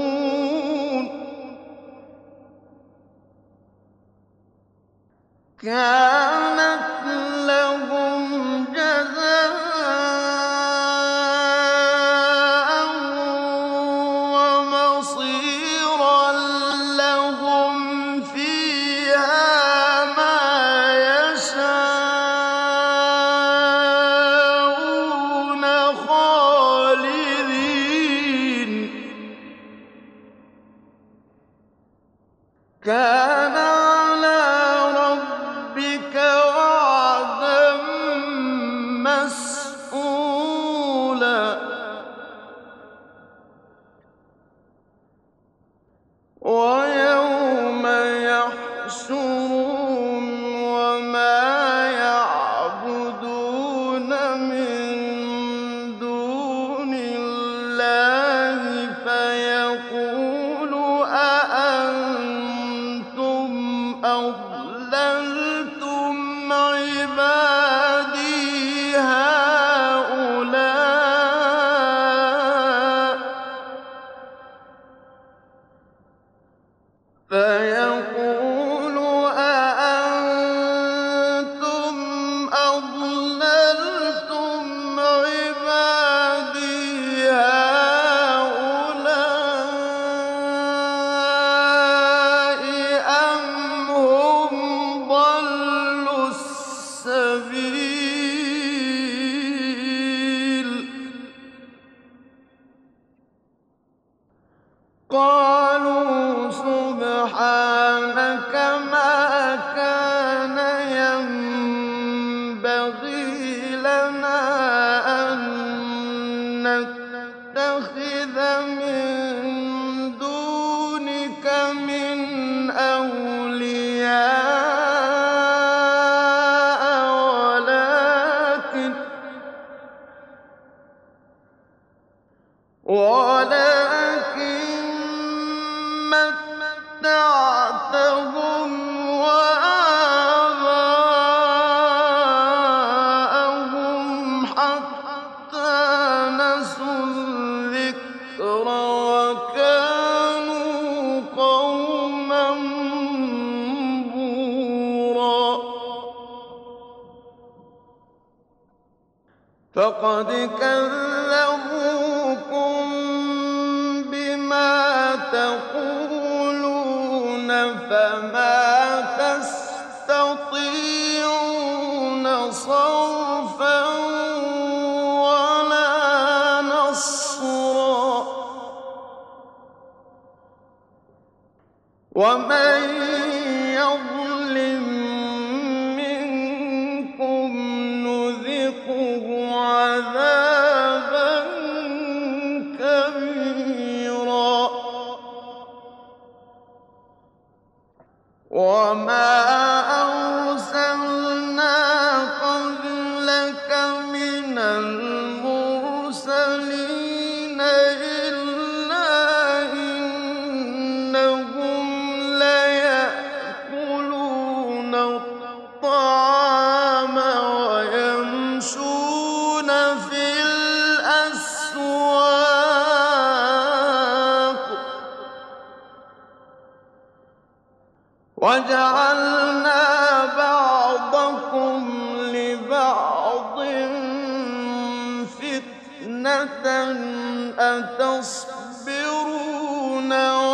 كَانَتْ لَهُمْ جَزَاءً وَمَصِيرًا لَّهُمْ فِيهَا مَا يَشَاءُونَ خَالِدِينَ ۚ كَانَ عَلَىٰ رَبِّكَ وَعْدًا مَّسْئُولًا وَيَوْمَ يَحْشُرُهُمْ وَمَا يَعْبُدُونَ مِن دُونِ اللَّهِ فَيَقُولُ أَأَنتُمْ أَضْلَلْتُمْ عِبَادِي هَٰؤُلَاءِ أَمْ هُمْ ضَلُّوا السَّبِيلَ قَالُوا سُبْحَانَكَ مَا كَانَ يَنبَغِي لَنَا أَن نَّتَّخِذَ مِن دُونِكَ مِنْ أَوْلِيَاءَ وَلَٰكِن مَّتَّعْتَهُمْ وَآبَاءَهُمْ حَتَّىٰ نَسُوا الذِّكْرَ وَكَانُوا قَوْمًا بُورًا فَقَدْ كَذَّبُوكُم بِمَا تَقُولُونَ فَمَا تَسْتَطِيعُونَ صَرْفًا وَلَا نَصْرًا ۚ وَمَن يَظْلِم مِّنكُمْ نُذِقْهُ عَذَابًا كَبِيرًا وَمَا أَرْسَلْنَا قَبْلَكَ مِنَ الْمُرْسَلِينَ إِلَّا إِنَّهُمْ لَيَأْكُلُونَ الطَّعَامَ وَيَمْشُونَ فِي الْأَسْوَاقِ ۗ وَجَعَلْنَا بَعْضَكُمْ لِبَعْضٍ فِتْنَةً أَتَصْبِرُونَ